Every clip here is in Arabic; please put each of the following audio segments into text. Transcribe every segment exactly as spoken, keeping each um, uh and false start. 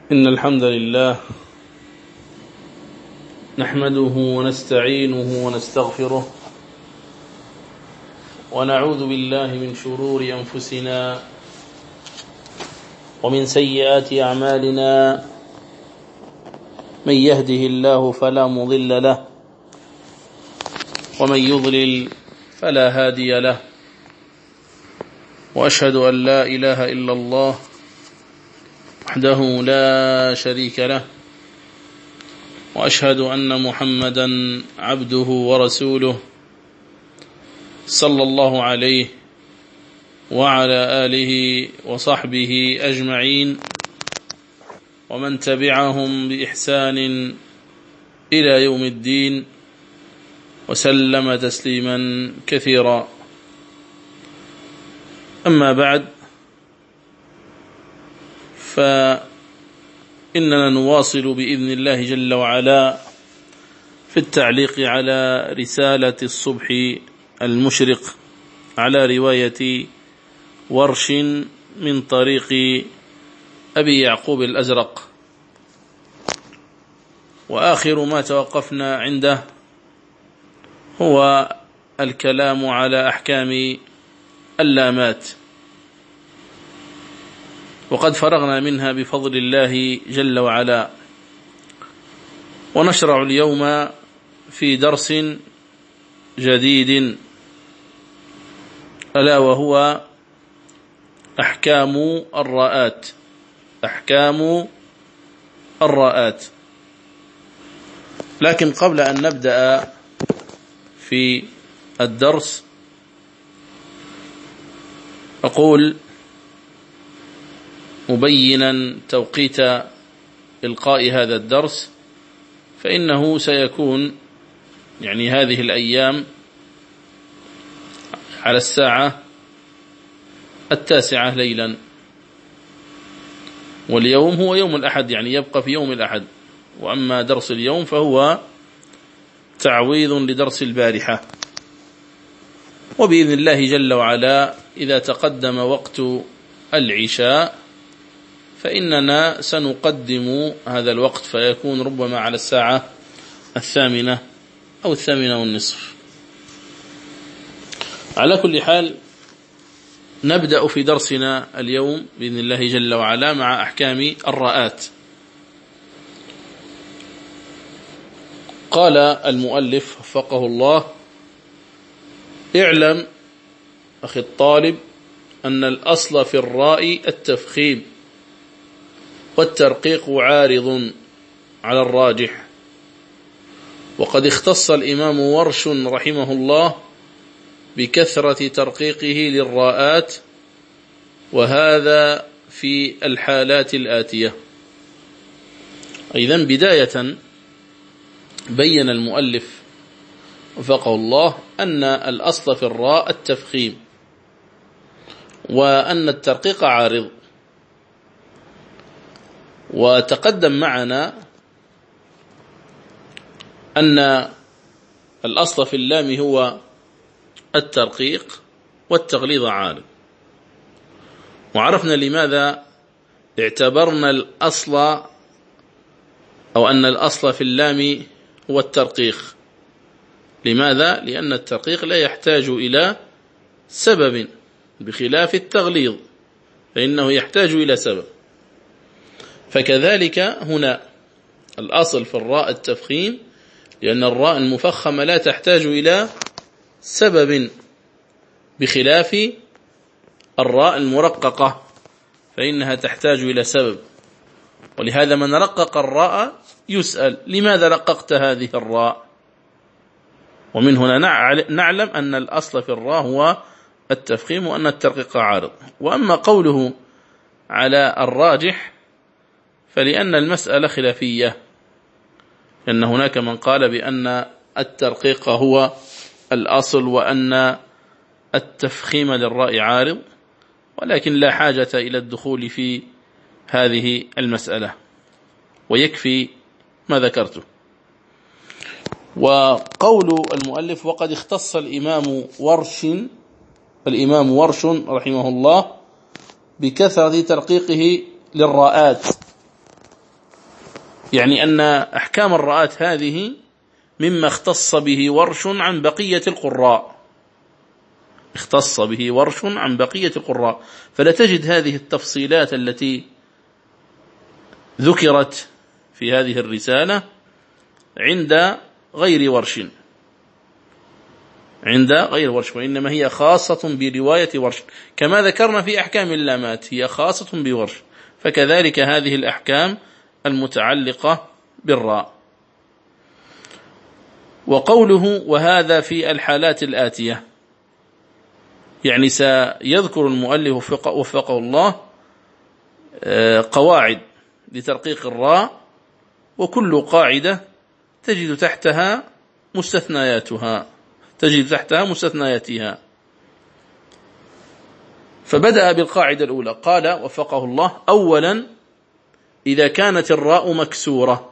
إن الحمد لله نحمده ونستعينه ونستغفره ونعوذ بالله من شرور أنفسنا ومن سيئات أعمالنا. من يهده الله فلا مضل له ومن يضلل فلا هادي له، وأشهد أن لا إله إلا الله وحده لا شريك له، وأشهد أن محمدا عبده ورسوله صلى الله عليه وعلى آله وصحبه أجمعين ومن تبعهم بإحسان إلى يوم الدين وسلم تسليما كثيرا. أما بعد، فإننا نواصل بإذن الله جل وعلا في التعليق على رسالة الصبح المشرق على رواية ورش من طريق أبي يعقوب الأزرق. وآخر ما توقفنا عنده هو الكلام على أحكام اللامات، وقد فرغنا منها بفضل الله جل وعلا، ونشرع اليوم في درس جديد ألا وهو أحكام الراءات. أحكام الراءات. لكن قبل أن نبدأ في الدرس أقول مبينا توقيت إلقاء هذا الدرس، فإنه سيكون يعني هذه الأيام على الساعة التاسعة ليلا، واليوم هو يوم الأحد، يعني يبقى في يوم الأحد. وأما درس اليوم فهو تعويض لدرس البارحة، وبإذن الله جل وعلا إذا تقدم وقت العشاء فإننا سنقدم هذا الوقت، فيكون ربما على الساعة الثامنة أو الثامنة والنصف. على كل حال، نبدأ في درسنا اليوم بإذن الله جل وعلا مع أحكام الراءات. قال المؤلف وفقه الله: اعلم أخي الطالب أن الأصل في الراء التفخيم، والترقيق عارض على الراجح، وقد اختص الإمام ورش رحمه الله بكثرة ترقيقه للراءات، وهذا في الحالات الآتية. إذن بداية بين المؤلف وفقه الله أن الأصل في الراء التفخيم، وأن الترقيق عارض. وتقدم معنا أن الأصل في اللام هو الترقيق والتغليظ عارض، وعرفنا لماذا اعتبرنا الأصل أو أن الأصل في اللام هو الترقيق. لماذا؟ لأن الترقيق لا يحتاج إلى سبب، بخلاف التغليظ فإنه يحتاج إلى سبب. فكذلك هنا الأصل في الراء التفخيم، لأن الراء المفخمة لا تحتاج إلى سبب، بخلاف الراء المرققة فإنها تحتاج إلى سبب. ولهذا من رقق الراء يسأل: لماذا رققت هذه الراء؟ ومن هنا نعلم أن الأصل في الراء هو التفخيم، وأن الترقيق عارض. وأما قوله على الراجح فلأن المسألة خلافية، لأن هناك من قال بأن الترقيق هو الأصل وأن التفخيم للراء عارض، ولكن لا حاجة إلى الدخول في هذه المسألة، ويكفي ما ذكرته. وقول المؤلف: وقد اختص الإمام ورش الإمام ورش رحمه الله بكثرة ترقيقه للراءات. يعني أن أحكام الراءات هذه مما اختص به ورش عن بقية القراء، اختص به ورش عن بقية القراء، فلا تجد هذه التفصيلات التي ذكرت في هذه الرسالة عند غير ورش، عند غير ورش، وإنما هي خاصة برواية ورش، كما ذكرنا في أحكام اللامات هي خاصة بورش، فكذلك هذه الأحكام المتعلقة بالراء. وقوله وهذا في الحالات الآتية، يعني سيذكر المؤلف وفقه الله قواعد لترقيق الراء، وكل قاعدة تجد تحتها مستثنياتها تجد تحتها مستثنياتها. فبدأ بالقاعدة الأولى، قال وفقه الله: أولا إذا كانت الراء مكسورة،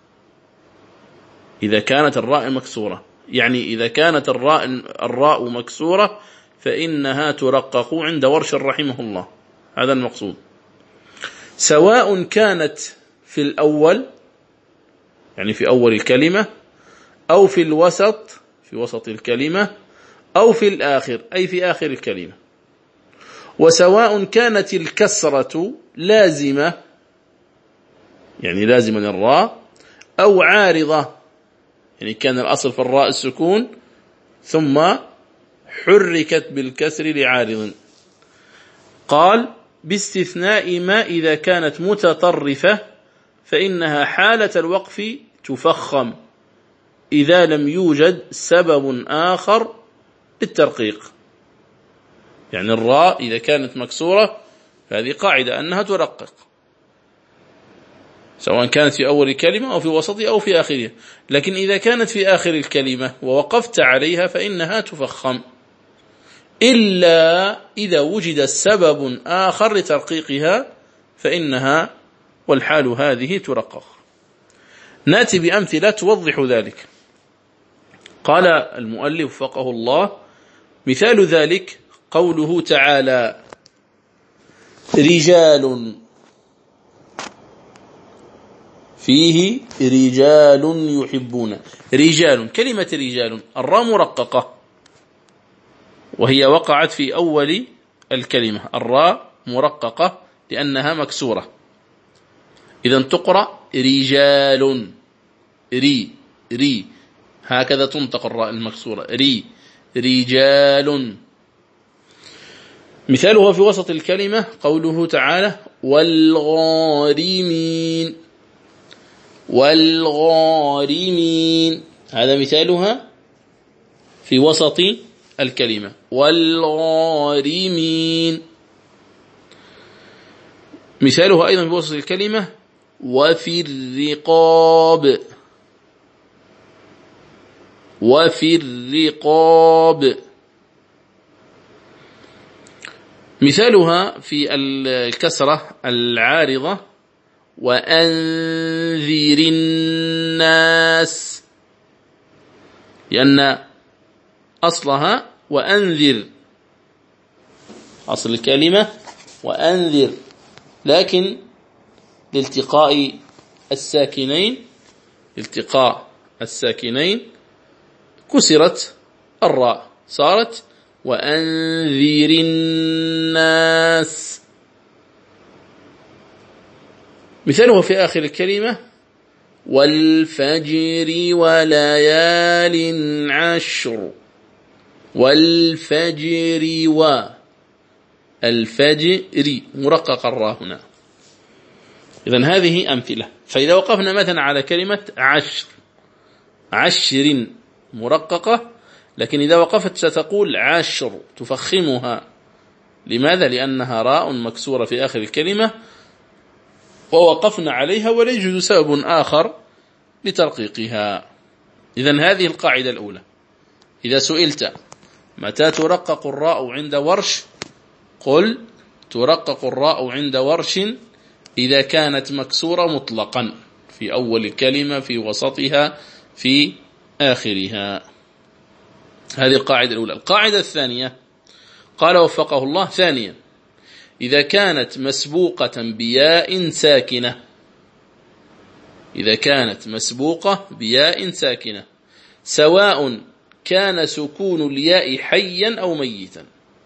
إذا كانت الراء مكسورة يعني إذا كانت الراء الراء مكسورة فإنها ترقق عند ورش رحمه الله، هذا المقصود، سواء كانت في الأول يعني في أول الكلمة، أو في الوسط في وسط الكلمة، أو في الآخر أي في آخر الكلمة، وسواء كانت الكسرة لازمة يعني لازمة للراء، أو عارضة يعني كان الأصل في الراء السكون ثم حركت بالكسر لعارض. قال باستثناء ما إذا كانت متطرفة فإنها حالة الوقف تفخم إذا لم يوجد سبب آخر للترقيق. يعني الراء إذا كانت مكسورة فهذه قاعدة أنها ترقق، سواء كانت في أول الكلمة أو في وسطها أو في آخرها، لكن إذا كانت في آخر الكلمة ووقفت عليها فإنها تفخم، إلا إذا وجد سبب آخر لترقيقها فإنها والحال هذه ترقق. نأتي بأمثلة توضح ذلك. قال المؤلف وفقه الله: مثال ذلك قوله تعالى: رجال، فيه رجال يحبون. رجال، كلمة رجال الراء مرققة، وهي وقعت في أول الكلمة، الراء مرققة لأنها مكسورة، إذن تقرأ رجال، ري ري هكذا تنطق الراء المكسورة، ري رجال. مثالها في وسط الكلمة قوله تعالى: والغارمين، والغارمين، هذا مثالها في وسط الكلمة، والغارمين. مثالها أيضا في وسط الكلمة: وفي الرقاب، وفي الرقاب. مثالها في الكسرة العارضة: وأنذر الناس، لأن أصلها وأنذر، أصل الكلمة وأنذر، لكن لالتقاء الساكنين التقاء الساكنين كسرت الراء، صارت وأنذر الناس. مثاله في آخر الكلمة: والفجر وليال عشر، والفجر والفجر مرقق الراء هنا. إذن هذه أمثلة. فإذا وقفنا مثلا على كلمة عشر، عشر مرققة، لكن إذا وقفت ستقول عشر، تفخمها. لماذا؟ لأنها راء مكسورة في آخر الكلمة ووقفنا عليها ولا يوجد سبب آخر لترقيقها. إذن هذه القاعدة الأولى. إذا سئلت متى ترقق الراء عند ورش، قل ترقق الراء عند ورش إذا كانت مكسورة مطلقا في أول الكلمة، في وسطها، في آخرها. هذه القاعدة الأولى. القاعدة الثانية قال وفقه الله: ثانيا إذا كانت مسبوقة بياء ساكنة، إذا كانت مسبوقة بياء ساكنة، سواء كان سكون الياء حيا أو ميتا.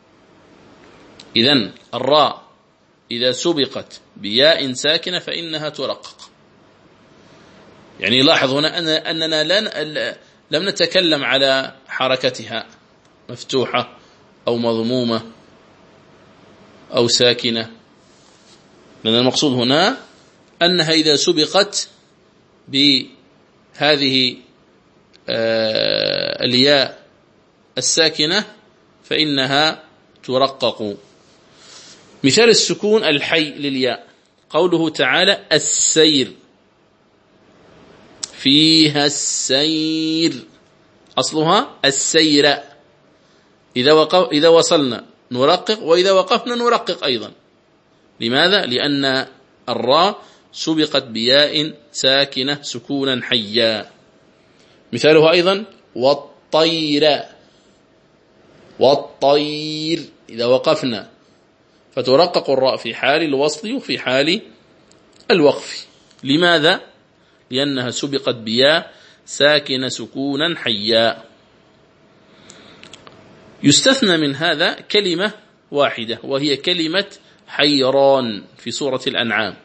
إذن الراء إذا سبقت بياء ساكنة فإنها ترقق. يعني لاحظ هنا أننا لن لم نتكلم على حركتها مفتوحة أو مضمومة أو ساكنة، لأن المقصود هنا أنها إذا سبقت بهذه الياء الساكنة فإنها ترقق. مثال السكون الحي للياء قوله تعالى السير، فيها السير، أصلها السير. إذا وقف إذا وصلنا نرقق، وإذا وقفنا نرقق أيضا. لماذا؟ لأن الراء سبقت بياء ساكنة سكونا حيا. مثاله أيضا والطير، والطير إذا وقفنا فترقق الراء في حال الوصل وفي حال الوقف. لماذا؟ لأنها سبقت بياء ساكنة سكونا حيا. يستثنى من هذا كلمة واحدة، وهي كلمة حيران في سورة الأنعام،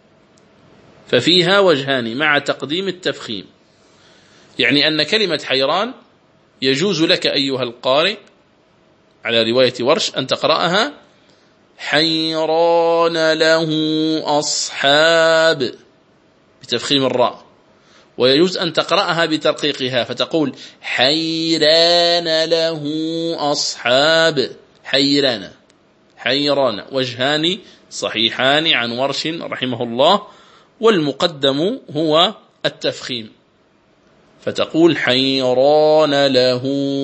ففيها وجهان مع تقديم التفخيم. يعني أن كلمة حيران يجوز لك أيها القارئ على رواية ورش أن تقرأها حيران له أصحاب بتفخيم الراء، ويجوز أن تقرأها بترقيقها فتقول حيران له أصحاب، حيران حيران، وجهان صحيحان عن ورش رحمه الله، والمقدم هو التفخيم، فتقول حيران له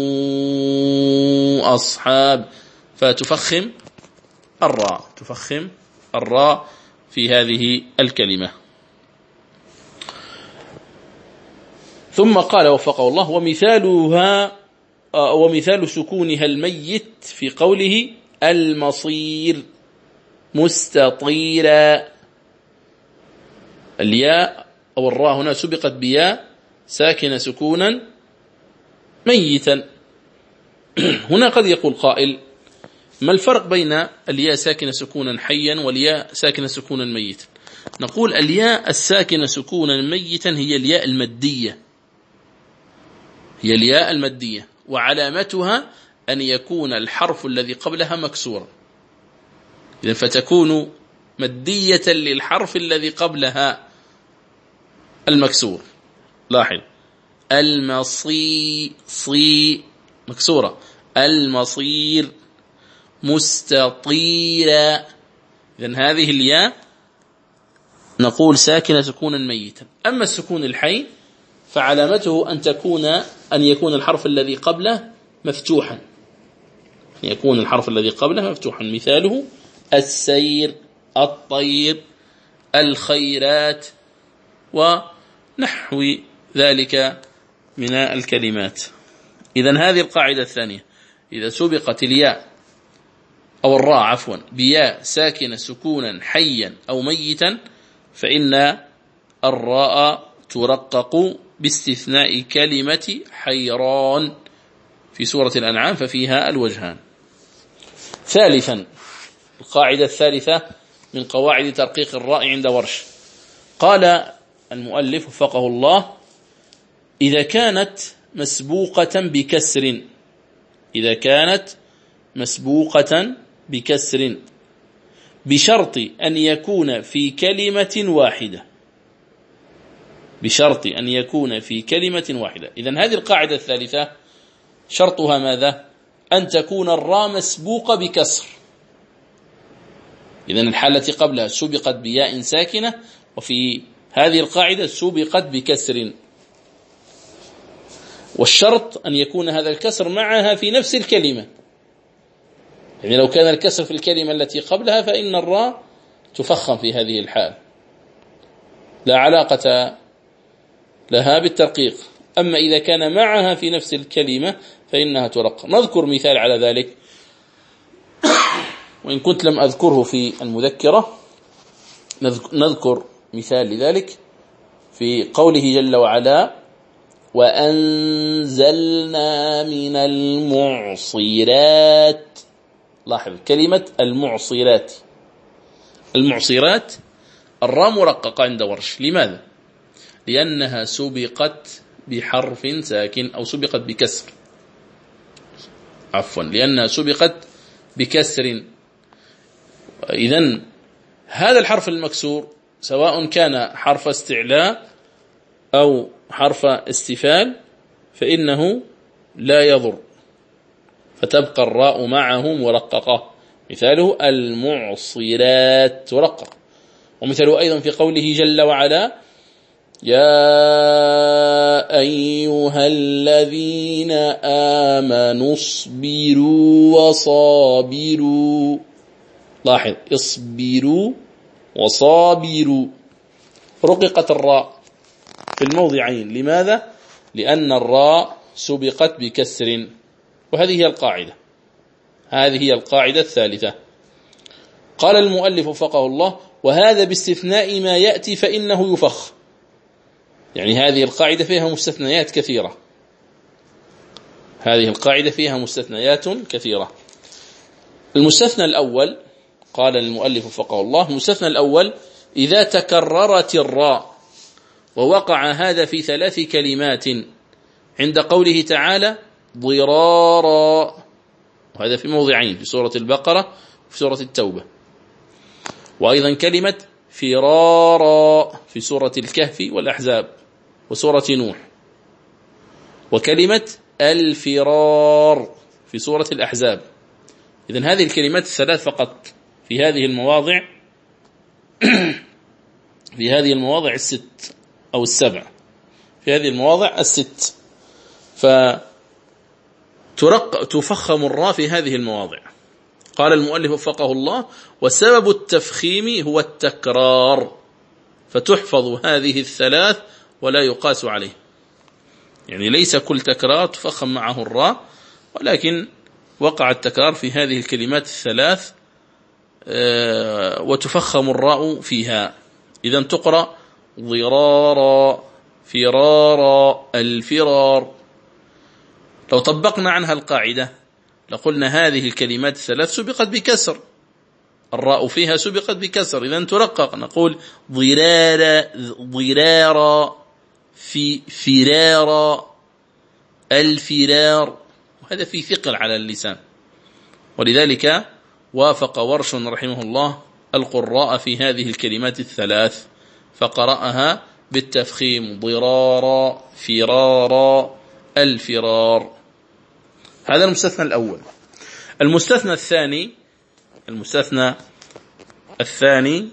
أصحاب، فتفخم الراء، تفخم الراء في هذه الكلمة. ثم قال وفقه الله ومثالها ومثال سكونها الميت في قوله المصير مستطيرا. الياء أو الراء هنا سبقت بياء ساكن سكونا ميتا. هنا قد يقول قائل ما الفرق بين الياء ساكن سكونا حيا والياء ساكن سكونا ميتا؟ نقول الياء الساكن سكونا ميتا هي الياء المادية، هي الياء المادية، وعلامتها أن يكون الحرف الذي قبلها مكسورا، إذن فتكون مادية للحرف الذي قبلها المكسور. لاحظ المصي صي مكسورة، المصير مستطيرا، إذن هذه الياء نقول ساكنة سكونا ميتا. أما السكون الحي فعلامته أن تكون أن يكون الحرف الذي قبله مفتوحا، يكون الحرف الذي قبله مفتوحا. مثاله السير، الطير، الخيرات، ونحو ذلك من الكلمات. إذن هذه القاعدة الثانية، إذا سبقت الياء أو الراء عفوا بياء ساكنة سكونا حيا أو ميتا فإن الراء ترقق باستثناء كلمة حيران في سورة الأنعام ففيها الوجهان. ثالثا القاعدة الثالثة من قواعد ترقيق الراء عند ورش، قال المؤلف وفقه الله إذا كانت مسبوقة بكسر، إذا كانت مسبوقة بكسر بشرط أن يكون في كلمة واحدة، بشرط أن يكون في كلمة واحدة. إذن هذه القاعدة الثالثة شرطها ماذا؟ أن تكون الراء مسبوقة بكسر. إذن الحالة قبلها سبقت بياء ساكنة، وفي هذه القاعدة سبقت بكسر، والشرط أن يكون هذا الكسر معها في نفس الكلمة. يعني لو كان الكسر في الكلمة التي قبلها فإن الراء تفخم في هذه الحال، لا علاقة لها بالترقيق. أما إذا كان معها في نفس الكلمة فإنها ترقق. نذكر مثال على ذلك، وإن كنت لم أذكره في المذكرة نذكر مثال لذلك. في قوله جل وعلا وأنزلنا من المعصرات. لاحظ كلمة المعصرات، المعصرات الراء مرققة عند ورش. لماذا؟ لأنها سبقت بحرف ساكن أو سبقت بكسر، عفوا لأنها سبقت بكسر. إذن هذا الحرف المكسور سواء كان حرف استعلاء أو حرف استفال فإنه لا يضر، فتبقى الراء معه مرققة. مثاله المعصرات مرقق. ومثاله أيضا في قوله جل وعلا يا أيها الذين آمنوا اصبروا وصابروا. لاحظ اصبروا وصابروا، رققت الراء في الموضعين. لماذا؟ لأن الراء سبقت بكسر. وهذه هي القاعدة، هذه هي القاعدة الثالثة. قال المؤلف وفقه الله وهذا باستثناء ما يأتي فإنه يفخ. يعني هذه القاعدة فيها مستثنيات كثيرة، هذه القاعدة فيها مستثنيات كثيرة. المستثنى الأول قال المؤلف وفقه الله المستثنى الأول إذا تكررت الراء ووقع هذا في ثلاث كلمات عند قوله تعالى ضرارا، وهذا في موضعين في سورة البقرة وفي سورة التوبة. وأيضا كلمة فرارا في سورة الكهف والأحزاب وسورة نوح. وكلمة الفرار في سورة الأحزاب. إذن هذه الكلمات الثلاث فقط في هذه المواضع في هذه المواضع الست أو السبع، في هذه المواضع الست، فتفخم الراء في هذه المواضع. قال المؤلف وفقه الله وسبب التفخيم هو التكرار، فتحفظ هذه الثلاث ولا يقاس عليه. يعني ليس كل تكرار تفخم معه الراء، ولكن وقع التكرار في هذه الكلمات الثلاث وتفخم الراء فيها. إذن تقرأ ضرارا فرارا الفرار. لو طبقنا عنها القاعدة لقلنا هذه الكلمات الثلاث سبقت بكسر، الراء فيها سبقت بكسر، إذن ترقق نقول ضرارا ضرارا في فرارا الفرار، وهذا في ثقل على اللسان. ولذلك وافق ورش رحمه الله القراء في هذه الكلمات الثلاث فقرأها بالتفخيم ضرارا فرارا الفرار. هذا المستثنى الأول. المستثنى الثاني المستثنى الثاني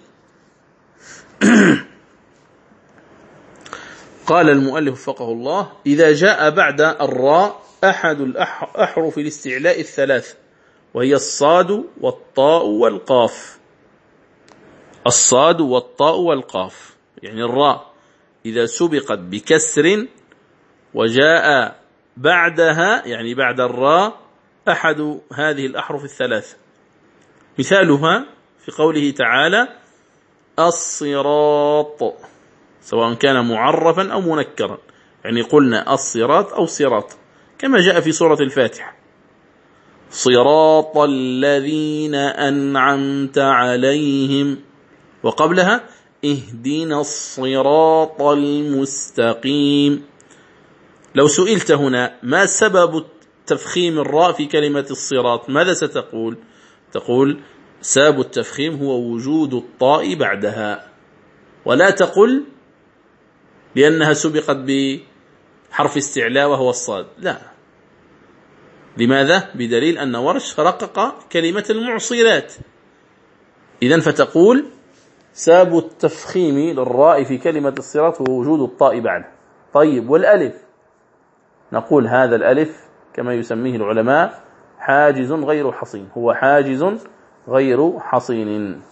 قال المؤلف وفقه الله إذا جاء بعد الراء أحد الأحرف الاستعلاء الثلاث وهي الصاد والطاء والقاف. الصاد والطاء والقاف، يعني الراء إذا سبقت بكسر وجاء بعدها يعني بعد الراء أحد هذه الأحرف الثلاث. مثالها في قوله تعالى الصراط، سواء كان معرفا أو منكرا، يعني قلنا الصراط أو صراط كما جاء في سورة الفاتحة صراط الذين أنعمت عليهم، وقبلها اهدنا الصراط المستقيم. لو سئلت هنا ما سبب تفخيم الراء في كلمة الصراط ماذا ستقول؟ تقول سبب التفخيم هو وجود الطاء بعدها، ولا تقل لأنها سبقت بحرف استعلاء وهو الصاد، لا. لماذا؟ بدليل أن ورش رقق كلمة المعصرات. إذن فتقول سبب التفخيم للراء في كلمة الصراط هو وجود الطاء بعد. طيب والألف؟ نقول هذا الألف كما يسميه العلماء حاجز غير حصين، هو حاجز غير حصين.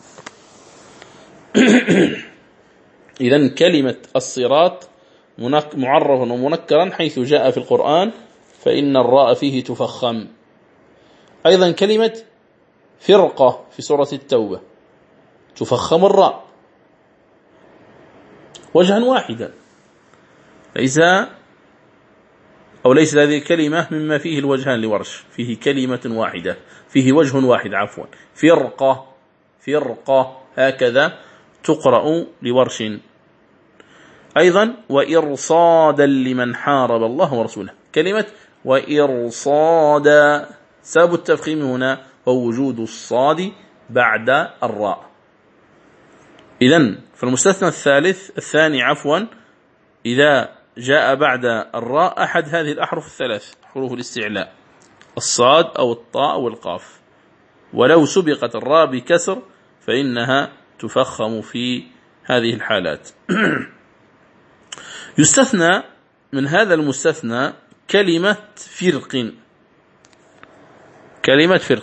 إذن كلمة الصراط معرفا ومنكرا حيث جاء في القرآن فإن الراء فيه تفخم. أيضا كلمة فرقة في سورة التوبة تفخم الراء. وجها واحدا، ليس أو ليس هذه كلمة مما فيه الوجهان لورش، فيه كلمة واحدة، فيه وجه واحد عفوا، فرقة فرقة هكذا تقرأ لورش. أيضا وإرصادا لمن حارب الله ورسوله، كلمة وإرصادا سبب التفخيم هنا هو وجود الصاد بعد الراء. إذن فالمستثنى الثالث الثاني عفوا إذا جاء بعد الراء أحد هذه الأحرف الثلاث حروف الاستعلاء، الصاد أو الطاء أو القاف، ولو سبقت الراء بكسر فإنها تفخم في هذه الحالات. يستثنى من هذا المستثنى كلمة فرق، كلمة فرق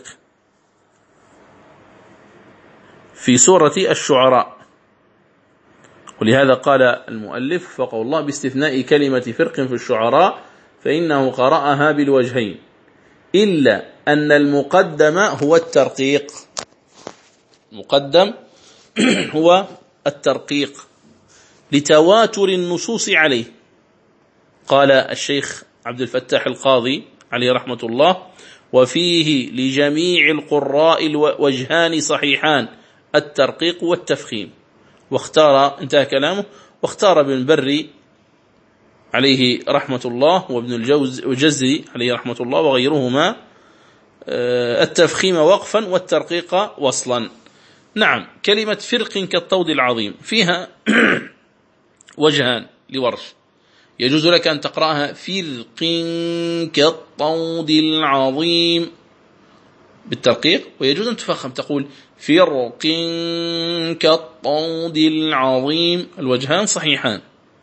في سورة الشعراء، ولهذا قال المؤلف فقه الله باستثناء كلمة فرق في الشعراء فإنه قرأها بالوجهين، إلا أن المقدم هو الترقيق، المقدم هو الترقيق لتواتر النصوص عليه. قال الشيخ عبد الفتاح القاضي عليه رحمة الله وفيه لجميع القراء وجهان صحيحان الترقيق والتفخيم، واختار انتهى كلامه، واختار ابن بري عليه رحمة الله وابن الجوزي عليه رحمة الله وغيرهما التفخيم وقفا والترقيق وصلا. نعم كلمة فرق كالطود العظيم فيها وجهان لورش، يجوز لك أن تقرأها فرق كالطود العظيم بالترقيق، ويجوز أن تفخم تقول فرق كالطود العظيم، الوجهان صحيحان،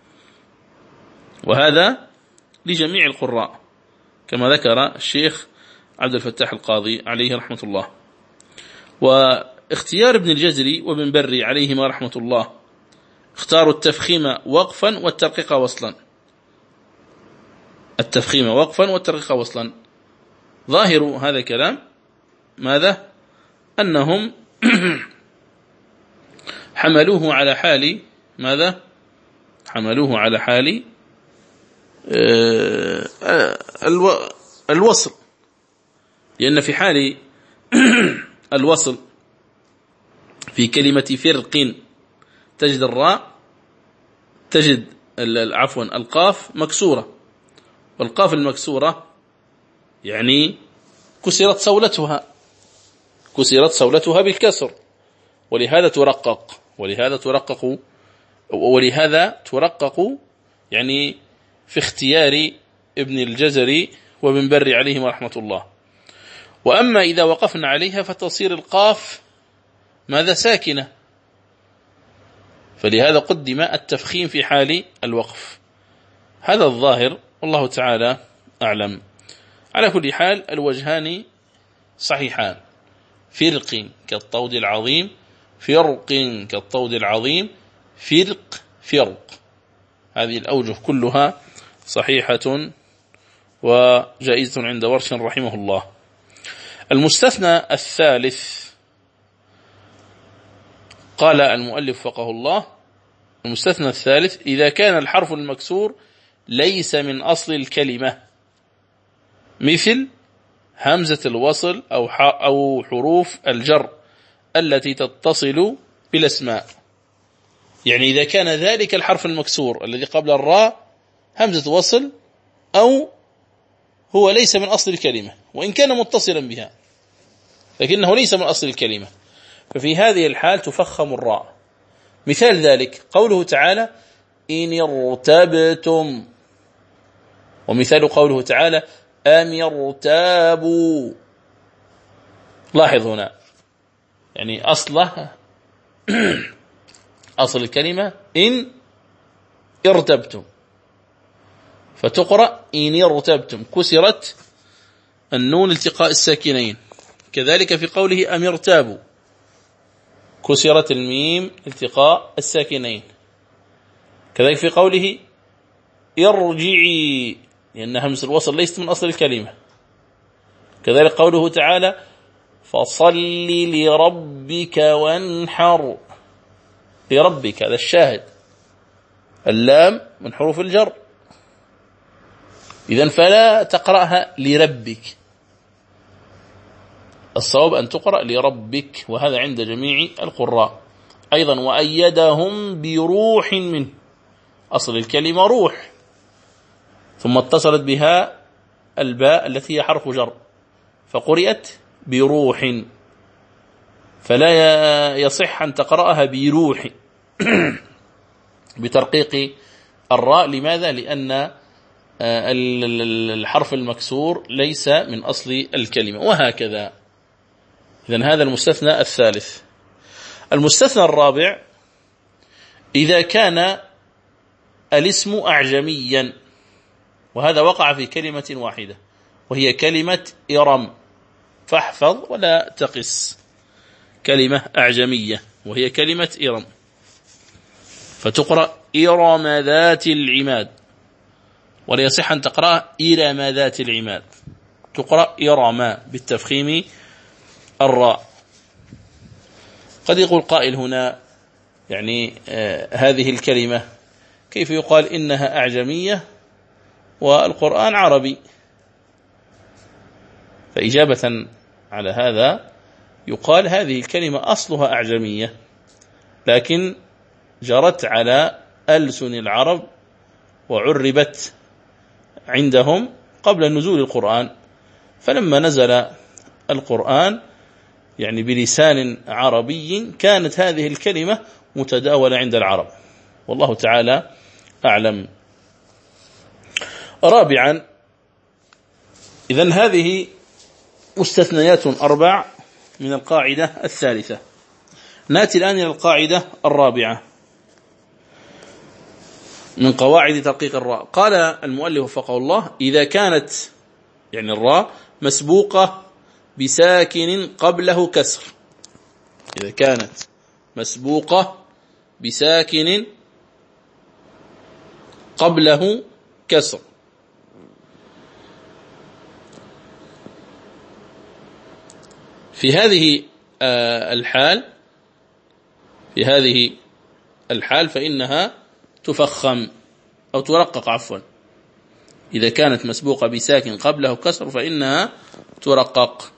وهذا لجميع القراء كما ذكر الشيخ عبد الفتاح القاضي عليه رحمة الله. واختيار ابن الجزري وابن بري عليهما رحمة الله اختاروا التفخيم وقفا والترقيق وصلا، التفخيم وقفا والترقيق وصلا. ظاهر هذا الكلام ماذا؟ أنهم حملوه على حال ماذا؟ حملوه على حال الوصل، لأن في حال الوصل في كلمة فرق تجد الراء تجد عفوا القاف مكسورة، والقاف المكسورة يعني كسرت سولتها، كسرت سولتها بالكسر، ولهذا ترقق ولهذا ترقق ولهذا ترقق يعني في اختيار ابن الجزري وابن بري عليهم رحمة الله. وأما إذا وقفنا عليها فتصير القاف ماذا؟ ساكنة، فلهذا قدم التفخيم في حال الوقف. هذا الظاهر والله تعالى أعلم. على كل حال الوجهان صحيحان، فرق كالطود العظيم، فرق كالطود العظيم، فرق فرق، هذه الأوجه كلها صحيحة وجائزة عند ورش رحمه الله. المستثنى الثالث قال المؤلف فقه الله المستثنى الثالث إذا كان الحرف المكسور ليس من أصل الكلمة، مثل همزة الوصل أو أو حروف الجر التي تتصل بالاسماء. يعني إذا كان ذلك الحرف المكسور الذي قبل الراء همزة وصل أو هو ليس من أصل الكلمة وإن كان متصلا بها، لكنه ليس من أصل الكلمة، ففي هذه الحال تفخم الراء. مثال ذلك قوله تعالى إن ارتبتم، ومثال قوله تعالى أم ارتابوا. لاحظ هنا يعني أصله أصل الكلمة إن ارتبتم، فتقرأ إن ارتبتم، كسرت النون التقاء الساكنين. كذلك في قوله أم ارتابوا كسرت الميم التقاء الساكنين. كذلك في قوله ارجعي لأن همزة الوصل ليست من أصل الكلمة. كذلك قوله تعالى فصل لربك وانحر، لربك هذا الشاهد، اللام من حروف الجر، إذن فلا تقرأها لربك، الصواب أن تقرأ لربك، وهذا عند جميع القراء. أيضا وأيدهم بروح منه، أصل الكلمة روح ثم اتصلت بها الباء التي هي حرف جر فقرأت بروح، فلا يصح أن تقرأها بروح بترقيق الراء. لماذا؟ لأن الحرف المكسور ليس من أصل الكلمة، وهكذا. إذن هذا المستثنى الثالث. المستثنى الرابع: إذا كان الاسم أعجميا، وهذا وقع في كلمة واحدة وهي كلمة إرم، فاحفظ ولا تقس، كلمة أعجمية وهي كلمة إرم، فتقرأ إرم ذات العماد، ولا يصح أن تقرأ إرم ذات العماد، تقرأ إرم بالتفخيم الراء. قد يقول قائل هنا يعني آه هذه الكلمة كيف يقال إنها أعجمية والقرآن عربي؟ فإجابة على هذا يقال هذه الكلمة أصلها أعجمية، لكن جرت على ألسن العرب وعربت عندهم قبل نزول القرآن، فلما نزل القرآن يعني بلسان عربي كانت هذه الكلمة متداولة عند العرب، والله تعالى أعلم. رابعا: إذن هذه مستثنيات أربع من القاعدة الثالثة. نأتي الآن إلى القاعدة الرابعة من قواعد ترقيق الراء. قال المؤلف وفقه الله: إذا كانت يعني الراء مسبوقة بساكن قبله كسر، إذا كانت مسبوقة بساكن قبله كسر، في هذه الحال في هذه الحال فإنها تفخم أو ترقق عفوا إذا كانت مسبوقة بساكن قبله كسر فإنها ترقق.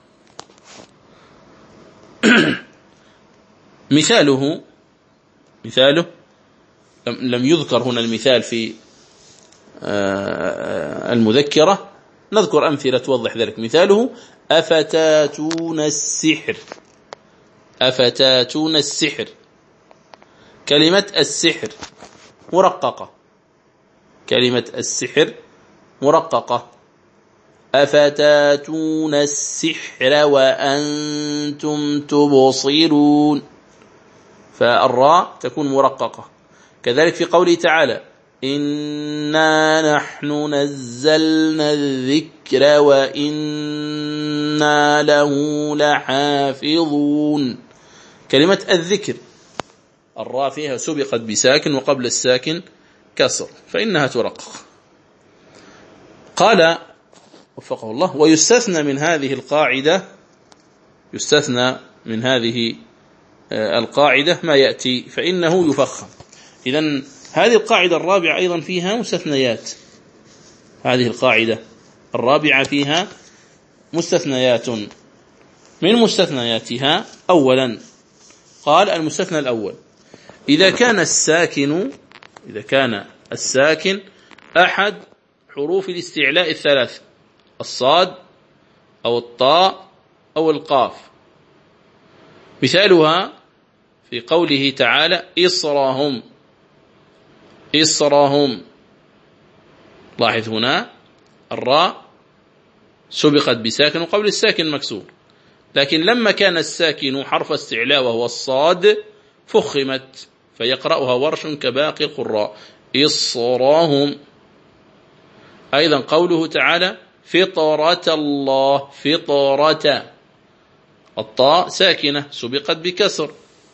مثاله مثاله لم يذكر هنا المثال في المذكرة، نذكر أمثلة توضح ذلك. مثاله: أفتاتون السحر، أفتاتون السحر، كلمة السحر مرققة، كلمة السحر مرققة. أفتاتون السحر وأنتم تبصرون، فالراء تكون مرققة. كذلك في قوله تعالى: إنا نحن نزلنا الذكر وإنا له لحافظون، كلمة الذكر الراء فيها سبقت بساكن وقبل الساكن كسر فإنها ترقق. قال وفقه الله: ويستثنى من هذه القاعدة يستثنى من هذه القاعدة ما يأتي فإنه يفخم. إذن هذه القاعدة الرابعة أيضا فيها مستثنيات، هذه القاعدة الرابعة فيها مستثنيات. من مستثنياتها: أولا قال المستثنى الأول: إذا كان الساكن إذا كان الساكن أحد حروف الاستعلاء الثلاث، الصاد أو الطاء أو القاف. مثالها في قوله تعالى: إصرهم، إصرهم، لاحظ هنا الراء سبقت بساكن وقبل الساكن مكسور، لكن لما كان الساكن حرف استعلاء وهو الصاد فخمت فيقرأها ورش كباقي القراء: إصرهم. أيضا قوله تعالى: فطرة الله، فطرة، الطاء ساكنة سبقت بكسر،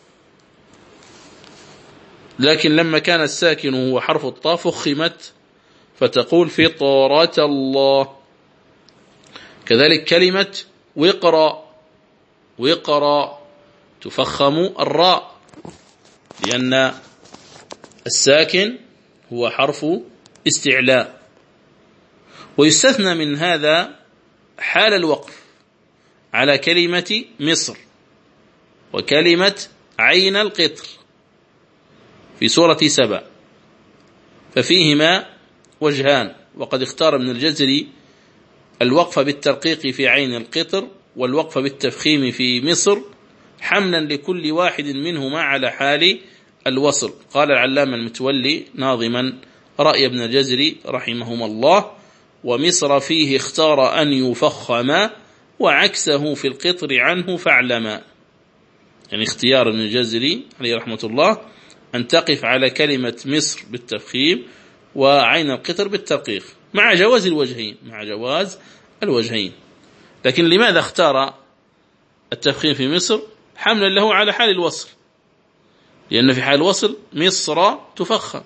لكن لما كان الساكن هو حرف الطاء فخمت فتقول فطرة الله. كذلك كلمة وقرأ، وقرأ تفخم الراء لأن الساكن هو حرف استعلاء. ويستثنى من هذا حال الوقف على كلمة مصر وكلمة عين القطر في سورة سبأ، ففيهما وجهان، وقد اختار ابن الجزري الوقف بالترقيق في عين القطر والوقف بالتفخيم في مصر حملا لكل واحد منهما على حال الوصل. قال العلامة المتولي ناظما رأي ابن الجزري رحمهما الله: ومصر فيه اختار أن يفخم وعكسه في القطر عنه فاعلما. يعني اختيار ابن الجزري عليه رحمة الله أن تقف على كلمة مصر بالتفخيم وعين القطر بالترقيق مع جواز الوجهين مع جواز الوجهين. لكن لماذا اختار التفخيم في مصر حملا له على حال الوصل؟ لأن في حال الوصل مصر تفخم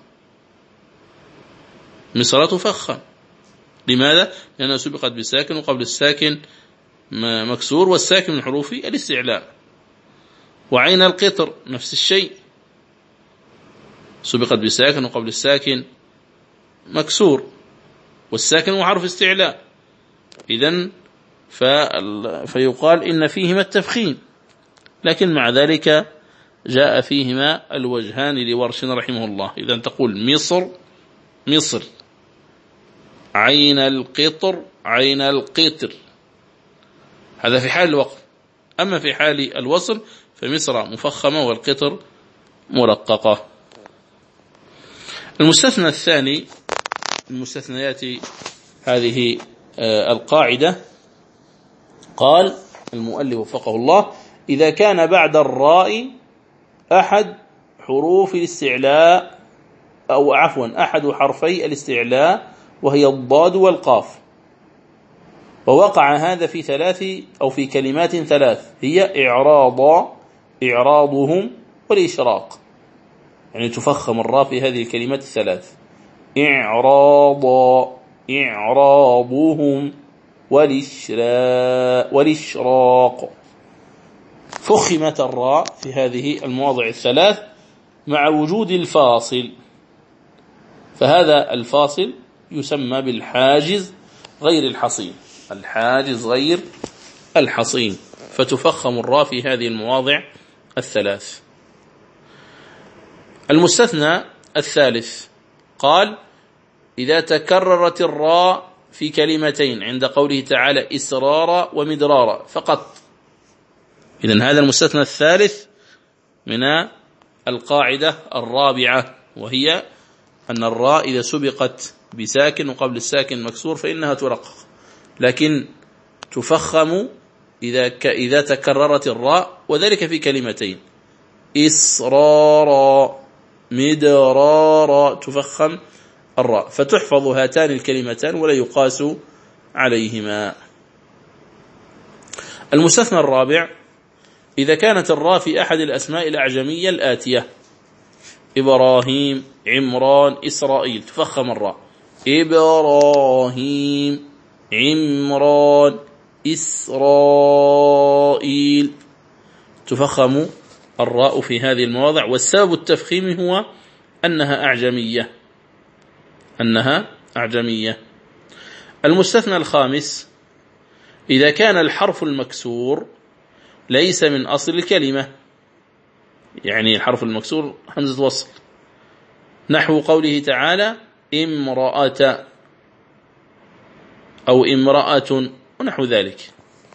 مصر تفخم لماذا؟ لأنها سبقت بساكن وقبل الساكن مكسور، والساكن من حروف الاستعلاء. وعين القطر نفس الشيء، سبقت بساكن وقبل الساكن مكسور، والساكن هو حرف استعلاء. إذن فيقال إن فيهما التفخيم، لكن مع ذلك جاء فيهما الوجهان لورش رحمه الله. إذن تقول مصر مصر، عين القطر عين القطر، هذا في حال الوقف. أما في حال الوصل فمصر مفخمة والقطر مرققة. المستثنى الثاني المستثنيات هذه القاعدة، قال المؤلف وفقه الله: إذا كان بعد الراء أحد حروف الاستعلاء أو عفوا أحد حرفي الاستعلاء وهي الضاد والقاف، ووقع هذا في ثلاث أو في كلمات ثلاث هي إعراض إعراضهم والإشراق، يعني تفخم الراء في هذه الكلمات الثلاث: إعراض إعراضهم والإشراق. فخمت الراء في هذه المواضع الثلاث مع وجود الفاصل، فهذا الفاصل يسمى بالحاجز غير الحصين، الحاجز غير الحصين، فتفخم الراء في هذه المواضع الثلاث. المستثنى الثالث، قال: إذا تكررت الراء في كلمتين عند قوله تعالى إسرارا ومدرارا فقط. إذن هذا المستثنى الثالث من القاعدة الرابعة، وهي أن الراء إذا سبقت بساكن وقبل الساكن مكسور فإنها ترقق، لكن تفخم إذا ك إذا تكررت الراء، وذلك في كلمتين: إسرارا مدرارا، تفخم الراء، فتحفظ هاتان الكلمتان ولا يقاس عليهما. المستثنى الرابع: إذا كانت الراء في أحد الأسماء الأعجمية الآتية: إبراهيم، عمران، إسرائيل، تفخم الراء: إبراهيم، عمران، إسرائيل، تفخم الراء في هذه المواضع. والسبب التفخيم هو أنها أعجمية أنها أعجمية. المستثنى الخامس: إذا كان الحرف المكسور ليس من أصل الكلمة، يعني الحرف المكسور همزة وصل، نحو قوله تعالى امرأة أو امرأة ونحو ذلك.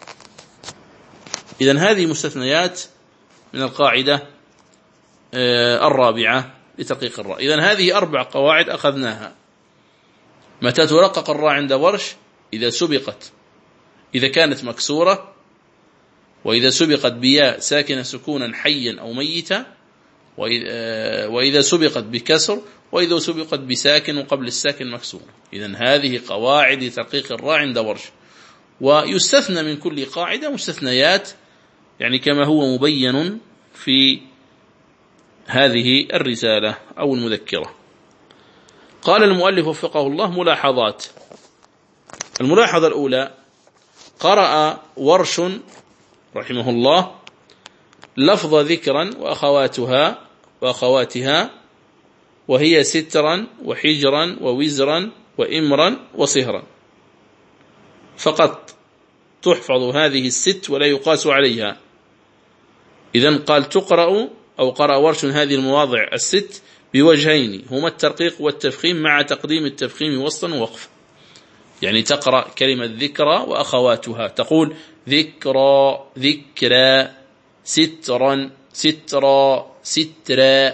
إذن هذه مستثنيات من القاعدة الرابعة لترقيق الراء. إذن هذه أربع قواعد أخذناها. متى ترقق الراء عند ورش؟ إذا سبقت إذا كانت مكسورة، وإذا سبقت بياء ساكنة سكونا حيا أو ميتا، وإذا سبقت بكسر، وإذا سبقت بساكن وقبل الساكن مكسور. إذن هذه قواعد لترقيق الراء عند ورش. ويستثنى من كل قاعدة مستثنيات، يعني كما هو مبين في هذه الرسالة أو المذكرة. قال المؤلف وفقه الله: ملاحظات. الملاحظة الأولى: قرأ ورش رحمه الله لفظ ذكرا وأخواتها وأخواتها وهي سترا وحجرا ووزرا وإمرا وصهرا، فقط تحفظ هذه الست ولا يقاس عليها. إذن قال تقرأ أو قرأ ورش هذه المواضع الست بوجهين هما الترقيق والتفخيم مع تقديم التفخيم وسطا ووقفا. يعني تقرأ كلمة ذكرى وأخواتها، تقول ذكرى ذكرى، سترا سترا سترا،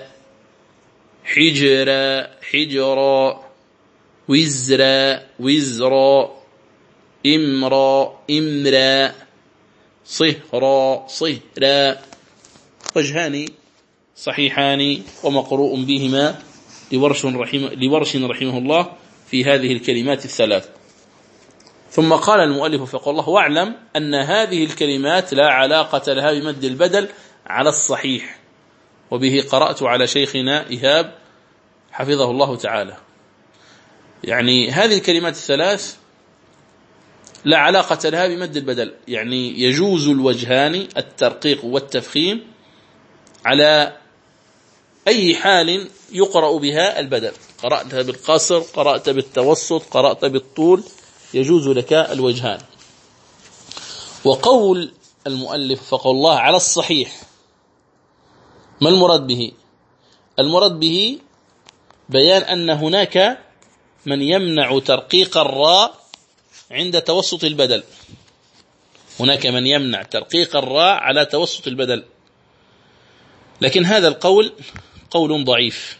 حجرا حجرا، وزرا وزرا، إمرا إمرا، صهرا صهرا. وجهان صحيحان ومقروء بهما لورش رحمه, لورش رحمه الله في هذه الكلمات الثلاث. ثم قال المؤلف فقال الله: واعلم أن هذه الكلمات لا علاقة لها بمد البدل على الصحيح. وبه قرأت على شيخنا إيهاب حفظه الله تعالى. يعني هذه الكلمات الثلاث لا علاقة لها بمد البدل، يعني يجوز الوجهان الترقيق والتفخيم على أي حال يقرأ بها البدل، قرأتها بالقصر، قرأت بالتوسط، قرأت بالطول، يجوز لك الوجهان. وقول المؤلف فقال الله على الصحيح، ما المراد به؟ المراد به بيان أن هناك من يمنع ترقيق الراء عند توسط البدل، هناك من يمنع ترقيق الراء على توسط البدل، لكن هذا القول قول ضعيف،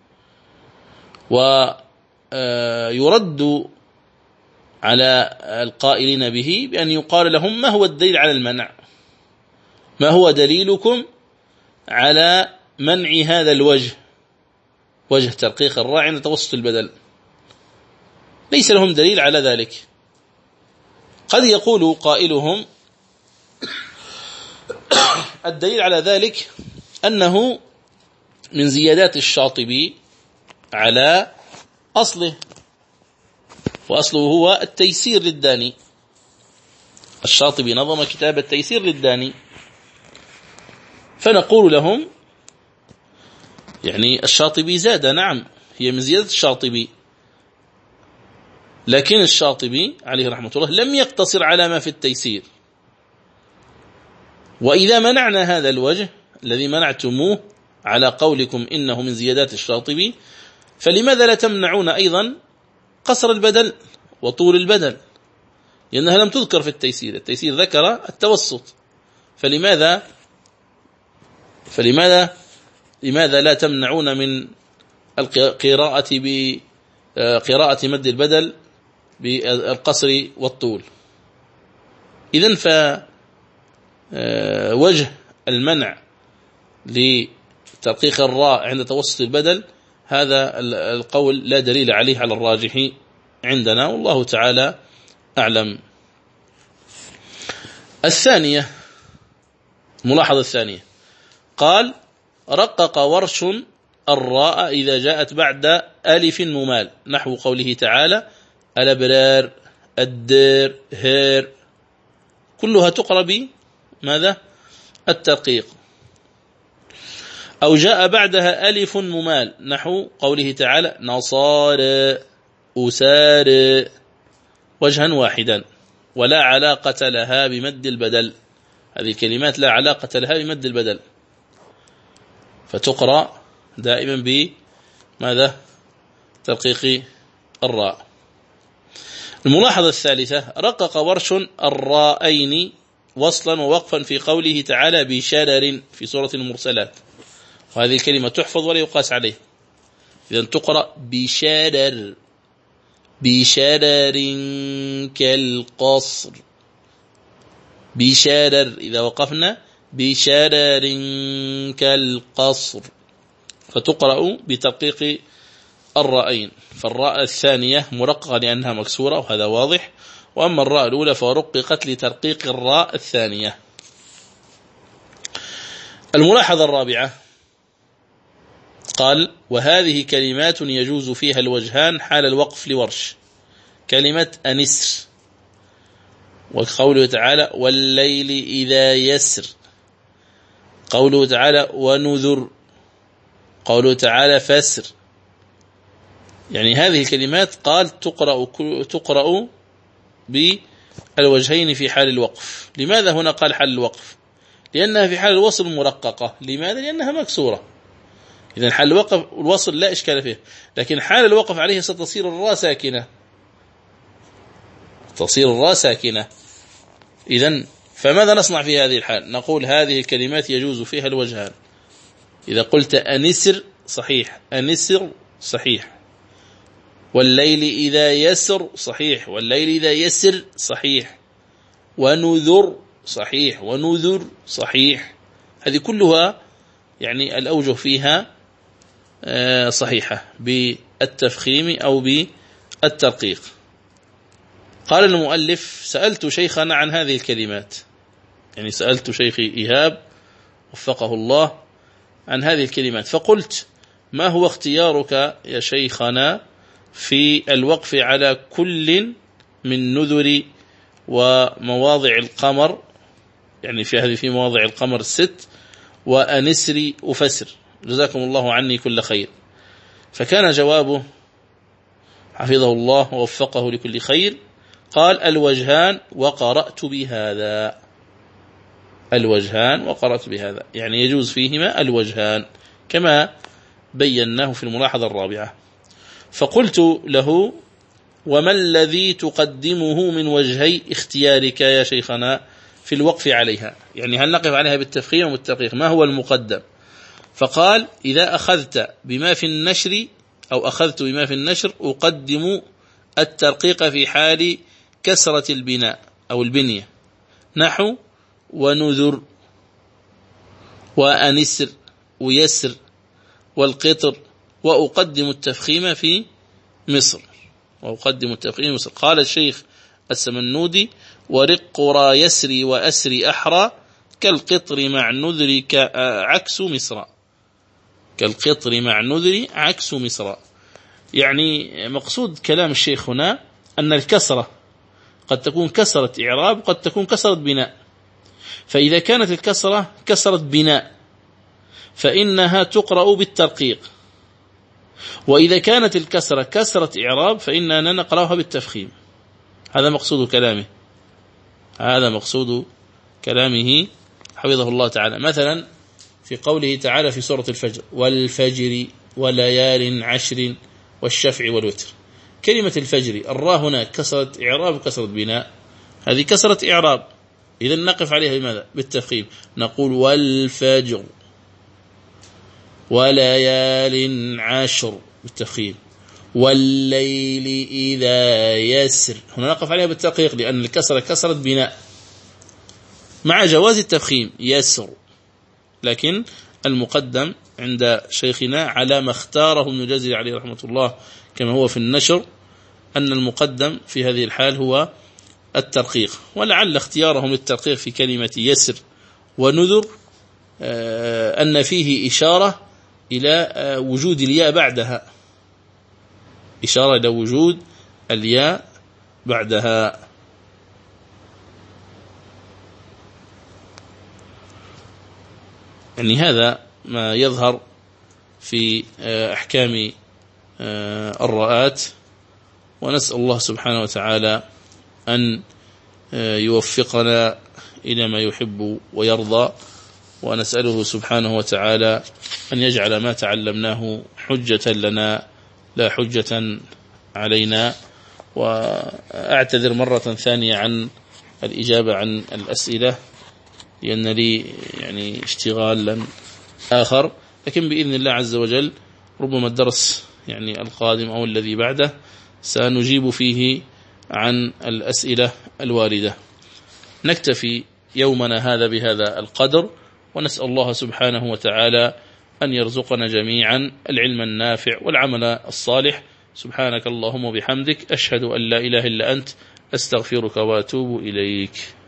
ويرد على القائلين به بأن يقال لهم: ما هو الدليل على المنع؟ ما هو دليلكم على منع هذا الوجه، وجه ترقيق الراء عند توسط البدل؟ ليس لهم دليل على ذلك. قد يقول قائلهم: الدليل على ذلك أنه من زيادات الشاطبي على أصله، وأصله هو التيسير للداني. الشاطبي نظم كتاب التيسير للداني، فنقول لهم: يعني الشاطبي زاد، نعم هي من زيادة الشاطبي، لكن الشاطبي عليه رحمة الله لم يقتصر على ما في التيسير. وإذا منعنا هذا الوجه الذي منعتموه على قولكم إنه من زيادات الشاطبي، فلماذا لا تمنعون أيضا قصر البدل وطول البدل؟ لأنها لم تذكر في التيسير، التيسير ذكر التوسط، فلماذا فلماذا لماذا لا تمنعون من القراءة بقراءة مد البدل بالقصر والطول؟ إذن فوجه المنع لترقيق الراء عند توسط البدل هذا القول لا دليل عليه على الراجح عندنا، والله تعالى أعلم. الثانية، ملاحظة الثانية، قال: رقق ورش الراء إذا جاءت بعد ألف ممال، نحو قوله تعالى: الأبرار، الدير، هير، كلها تقرأ بماذا؟ الترقيق. أو جاء بعدها ألف ممال، نحو قوله تعالى: نصارى، أسارى، وجها واحدا، ولا علاقة لها بمد البدل. هذه الكلمات لا علاقة لها بمد البدل، فتقرأ دائما بماذا؟ ترقيق الراء. الملاحظة الثالثة: رقق ورش الراءين وصلا ووقفا في قوله تعالى: بشرر في سورة المرسلات، وهذه الكلمة تحفظ ولا يقاس عليه. إذن تقرأ بشرر، بشرر كالقصر، بشرر، إذا وقفنا بشرر كالقصر، فتقرأ بترقيق الراءين. فالراء الثانية مرققة لأنها مكسورة وهذا واضح، وأما الراء الأولى فرققت لترقيق الراء الثانية. الملاحظة الرابعة، قال: وهذه كلمات يجوز فيها الوجهان حال الوقف لورش، كلمة أنسر، وقوله تعالى: والليل إذا يسر، قوله تعالى: ونذر، قوله تعالى: فسر، يعني هذه الكلمات قال تقرأ, تقرأ بالوجهين في حال الوقف. لماذا هنا قال حال الوقف؟ لأنها في حال الوصل مرققة. لماذا؟ لأنها مكسورة. إذن حال الوقف الوصل لا إشكال فيه، لكن حال الوقف عليه ستصير الراء ساكنة، تصير الراء ساكنة. إذن فماذا نصنع في هذه الحال؟ نقول هذه الكلمات يجوز فيها الوجهان. إذا قلت أنسر صحيح، أنسر صحيح، والليل إذا يسر صحيح، والليل إذا يسر صحيح، ونذر صحيح، ونذر صحيح. هذه كلها يعني الأوجه فيها صحيحة بالتفخيم أو بالترقيق. قال المؤلف: سألت شيخنا عن هذه الكلمات، يعني سألت شيخي إيهاب وفقه الله عن هذه الكلمات، فقلت: ما هو اختيارك يا شيخنا في الوقف على كل من نذر ومواضع القمر، يعني في هذه في مواضع القمر الست، وأنسري أفسر، جزاكم الله عني كل خير. فكان جوابه حفظه الله ووفقه لكل خير، قال: الوجهان وقرأت بهذا. الوجهان وقرأت بهذا، يعني يجوز فيهما الوجهان كما بيناه في الملاحظة الرابعة. فقلت له: وما الذي تقدمه من وجهي اختيارك يا شيخنا في الوقف عليها؟ يعني هل نقف عليها بالتفخيم والترقيق؟ ما هو المقدم؟ فقال: إذا أخذت بما في النشر أو أخذت بما في النشر أقدم الترقيق في حال كسرة البناء أو البنية، نحو ونذر وأنسر ويسر والقطر، وأقدم التفخيم في مصر، وأقدم التفخيم في مصر. قال الشيخ السمنودي: ورق را يسري وأسري أحرى كالقطر مع نذر عكس مصر. كالقطر مع نذر عكس مصر. يعني مقصود كلام الشيخ هنا أن الكسرة قد تكون كسرة إعراب، قد تكون كسرة بناء. فإذا كانت الكسرة كسرة بناء فإنها تقرأ بالترقيق، وإذا كانت الكسرة كسرة إعراب فإننا نقرأها بالتفخيم. هذا مقصود كلامه، هذا مقصود كلامه حفظه الله تعالى. مثلا في قوله تعالى في سورة الفجر: والفجر وليال عشر والشفع والوتر. كلمة الفجر الراء هنا كسرة إعراب وكسرة بناء، هذه كسرة إعراب، إذا نقف عليها بماذا؟ بالتفخيم، نقول والفجر وليال عشر بالتفخيم، والليل إذا يسر، هنا نقف عليها بالترقيق لأن الكسرة كسرة بناء مع جواز التفخيم يسر. لكن المقدم عند شيخنا على ما اختاره ابن الجزري عليه رحمة الله كما هو في النشر أن المقدم في هذه الحال هو الترقيق، ولعل اختيارهم للترقيق في كلمة يسر ونذر أن فيه إشارة إلى وجود الياء بعدها، إشارة إلى وجود الياء بعدها. يعني هذا ما يظهر في أحكام الراءات، ونسأل الله سبحانه وتعالى أن يوفقنا إلى ما يحب ويرضى، ونسأله سبحانه وتعالى أن يجعل ما تعلمناه حجة لنا لا حجة علينا. وأعتذر مرة ثانية عن الإجابة عن الأسئلة لأن لي يعني اشتغالا آخر، لكن بإذن الله عز وجل ربما الدرس يعني القادم أو الذي بعده سنجيب فيه عن الأسئلة الواردة. نكتفي يومنا هذا بهذا القدر، ونسأل الله سبحانه وتعالى أن يرزقنا جميعا العلم النافع والعمل الصالح. سبحانك اللهم وبحمدك، أشهد أن لا إله إلا أنت، أستغفرك وأتوب إليك.